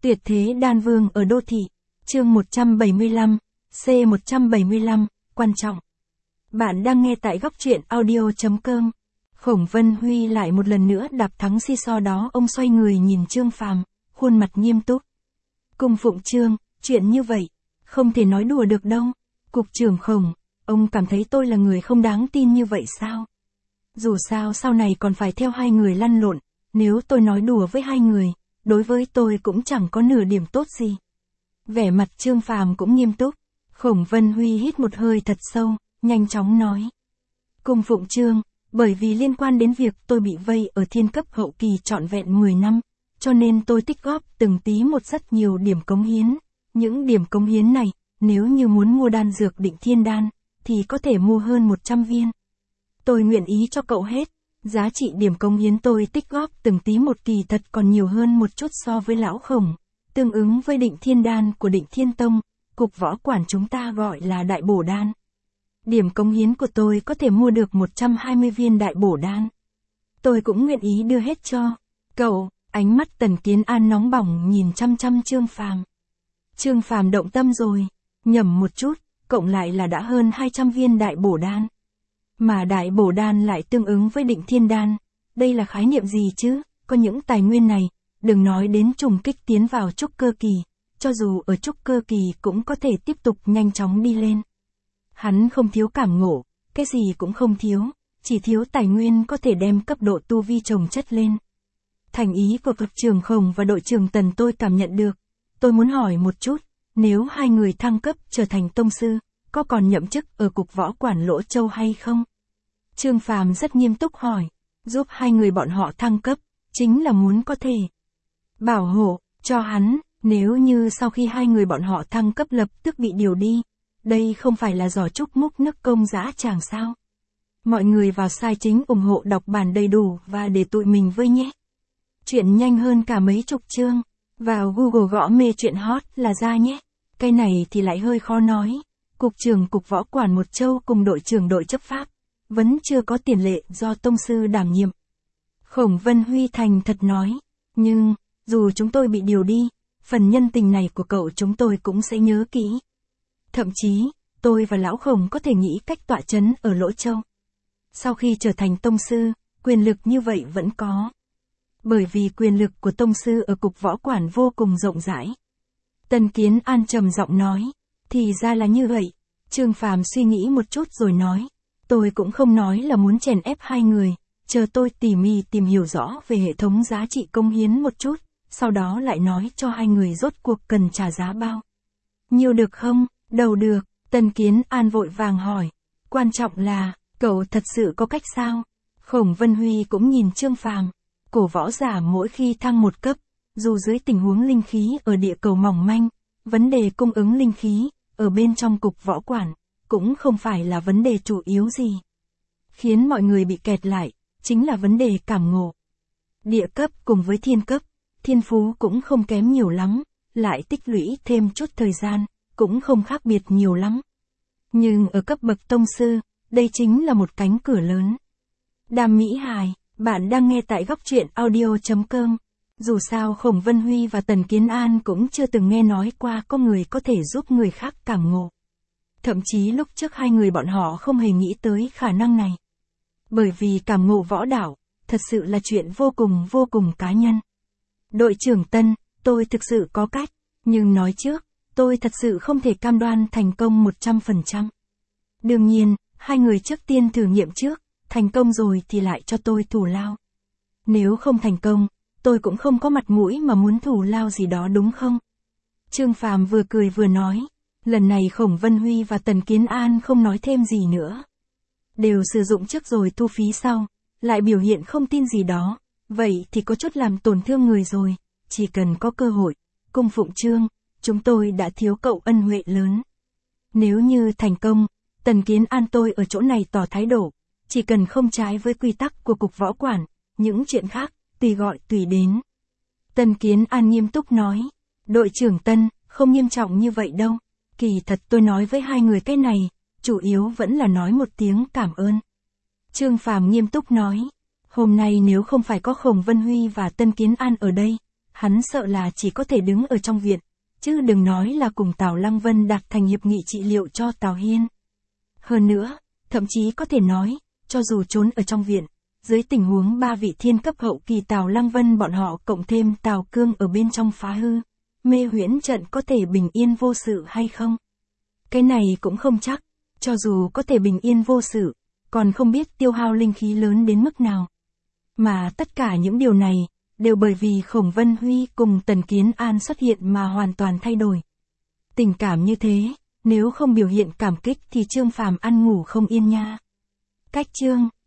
Tuyệt thế đan vương ở đô thị. Chương 175, C175, quan trọng. Bạn đang nghe tại góc truyện audio.com. Khổng Vân Huy lại một lần nữa đạp thắng si-so đó, ông xoay người nhìn Trương Phàm, khuôn mặt nghiêm túc. Cung phụng Trương, chuyện như vậy, không thể nói đùa được đâu. Cục trưởng Khổng, ông cảm thấy tôi là người không đáng tin như vậy sao? Dù sao sau này còn phải theo hai người lăn lộn, nếu tôi nói đùa với hai người, đối với tôi cũng chẳng có nửa điểm tốt gì. Vẻ mặt Trương Phàm cũng nghiêm túc. Khổng Vân Huy hít một hơi thật sâu, nhanh chóng nói. Cung phụng Trương, bởi vì liên quan đến việc tôi bị vây ở thiên cấp hậu kỳ trọn vẹn 10 năm, cho nên tôi tích góp từng tí một rất nhiều điểm cống hiến. Những điểm cống hiến này, nếu như muốn mua đan dược định thiên đan, thì có thể mua hơn 100 viên. Tôi nguyện ý cho cậu hết. Giá trị điểm cống hiến tôi tích góp từng tí một kỳ thật còn nhiều hơn một chút so với lão Khổng, tương ứng với định thiên đan của định thiên tông, cục võ quản chúng ta gọi là đại bổ đan. Điểm cống hiến của tôi có thể mua được 120 viên đại bổ đan. Tôi cũng nguyện ý đưa hết cho cậu. Ánh mắt Tần Kiến An nóng bỏng nhìn chăm chăm Trương Phàm. Trương Phàm động tâm rồi, nhẩm một chút, cộng lại là đã hơn 200 viên đại bổ đan. Mà đại bổ đan lại tương ứng với định thiên đan, đây là khái niệm gì chứ? Có những tài nguyên này, đừng nói đến trùng kích tiến vào trúc cơ kỳ, cho dù ở trúc cơ kỳ cũng có thể tiếp tục nhanh chóng đi lên. Hắn không thiếu cảm ngộ, cái gì cũng không thiếu, chỉ thiếu tài nguyên có thể đem cấp độ tu vi chồng chất lên. Thành ý của cục trưởng Khổng và đội trưởng Tần tôi cảm nhận được. Tôi muốn hỏi một chút, nếu hai người thăng cấp trở thành tông sư, có còn nhậm chức ở cục võ quản Lỗ Châu hay không? Trương Phàm rất nghiêm túc hỏi, giúp hai người bọn họ thăng cấp, chính là muốn có thể bảo hộ cho hắn, nếu như sau khi hai người bọn họ thăng cấp lập tức bị điều đi, đây không phải là giỏ trúc múc nước công dã tràng sao? Mọi người vào sai chính ủng hộ đọc bản đầy đủ và để tụi mình với nhé. Chuyện nhanh hơn cả mấy chục chương, vào Google gõ mê chuyện hot là ra nhé. Cái này thì lại hơi khó nói. Cục trưởng cục võ quản Một Châu cùng đội trưởng đội chấp pháp, vẫn chưa có tiền lệ do tông sư đảm nhiệm. Khổng Vân Huy thành thật nói, nhưng, dù chúng tôi bị điều đi, phần nhân tình này của cậu chúng tôi cũng sẽ nhớ kỹ. Thậm chí, tôi và lão Khổng có thể nghĩ cách tọa trấn ở Lỗ Châu. Sau khi trở thành tông sư, quyền lực như vậy vẫn có. Bởi vì quyền lực của tông sư ở cục võ quản vô cùng rộng rãi. Tần Kiến An trầm giọng nói, thì ra là như vậy. Trương Phàm suy nghĩ một chút rồi nói, tôi cũng không nói là muốn chèn ép hai người, chờ tôi tỉ mỉ tìm hiểu rõ về hệ thống giá trị công hiến một chút, sau đó lại nói cho hai người rốt cuộc cần trả giá bao nhiêu được không? Đầu được. Tần Kiến An vội vàng hỏi, quan trọng là, cậu thật sự có cách sao? Khổng Vân Huy cũng nhìn Trương Phàm. Cổ võ giả mỗi khi thăng một cấp, dù dưới tình huống linh khí ở địa cầu mỏng manh, vấn đề cung ứng linh khí, ở bên trong cục võ quản, cũng không phải là vấn đề chủ yếu gì. Khiến mọi người bị kẹt lại, chính là vấn đề cảm ngộ. Địa cấp cùng với thiên cấp, thiên phú cũng không kém nhiều lắm, lại tích lũy thêm chút thời gian, cũng không khác biệt nhiều lắm. Nhưng ở cấp bậc tông sư, đây chính là một cánh cửa lớn. Đàm Mỹ Hài, bạn đang nghe tại góc truyện audio.com. Dù sao Khổng Vân Huy và Tần Kiến An cũng chưa từng nghe nói qua có người có thể giúp người khác cảm ngộ. Thậm chí lúc trước hai người bọn họ không hề nghĩ tới khả năng này. Bởi vì cảm ngộ võ đạo, thật sự là chuyện vô cùng cá nhân. Đội trưởng Tân, tôi thực sự có cách, nhưng nói trước, tôi thật sự không thể cam đoan thành công 100%. Đương nhiên, hai người trước tiên thử nghiệm trước, thành công rồi thì lại cho tôi thù lao. Nếu không thành công, tôi cũng không có mặt mũi mà muốn thù lao gì đó đúng không? Trương Phàm vừa cười vừa nói, lần này Khổng Vân Huy và Tần Kiến An không nói thêm gì nữa. Đều sử dụng trước rồi thu phí sau, lại biểu hiện không tin gì đó, vậy thì có chút làm tổn thương người rồi, chỉ cần có cơ hội, cung phụng Trương, chúng tôi đã thiếu cậu ân huệ lớn. Nếu như thành công, Tần Kiến An tôi ở chỗ này tỏ thái độ, chỉ cần không trái với quy tắc của cục võ quản, những chuyện khác, tùy gọi tùy đến. Tần Kiến An nghiêm túc nói, đội trưởng Tân, không nghiêm trọng như vậy đâu, kỳ thật tôi nói với hai người cái này, chủ yếu vẫn là nói một tiếng cảm ơn. Trương Phàm nghiêm túc nói, hôm nay nếu không phải có Khổng Vân Huy và Tần Kiến An ở đây, hắn sợ là chỉ có thể đứng ở trong viện, chứ đừng nói là cùng Tào Lăng Vân đạt thành hiệp nghị trị liệu cho Tào Hiên. Hơn nữa, thậm chí có thể nói, cho dù trốn ở trong viện, dưới tình huống 3 vị thiên cấp hậu kỳ Tào Lăng Vân bọn họ cộng thêm Tào Cương ở bên trong phá hư, mê huyễn trận có thể bình yên vô sự hay không? Cái này cũng không chắc, cho dù có thể bình yên vô sự, còn không biết tiêu hao linh khí lớn đến mức nào. Mà tất cả những điều này, đều bởi vì Khổng Vân Huy cùng Tần Kiến An xuất hiện mà hoàn toàn thay đổi. Tình cảm như thế, nếu không biểu hiện cảm kích thì Trương Phàm ăn ngủ không yên nha. Cách chương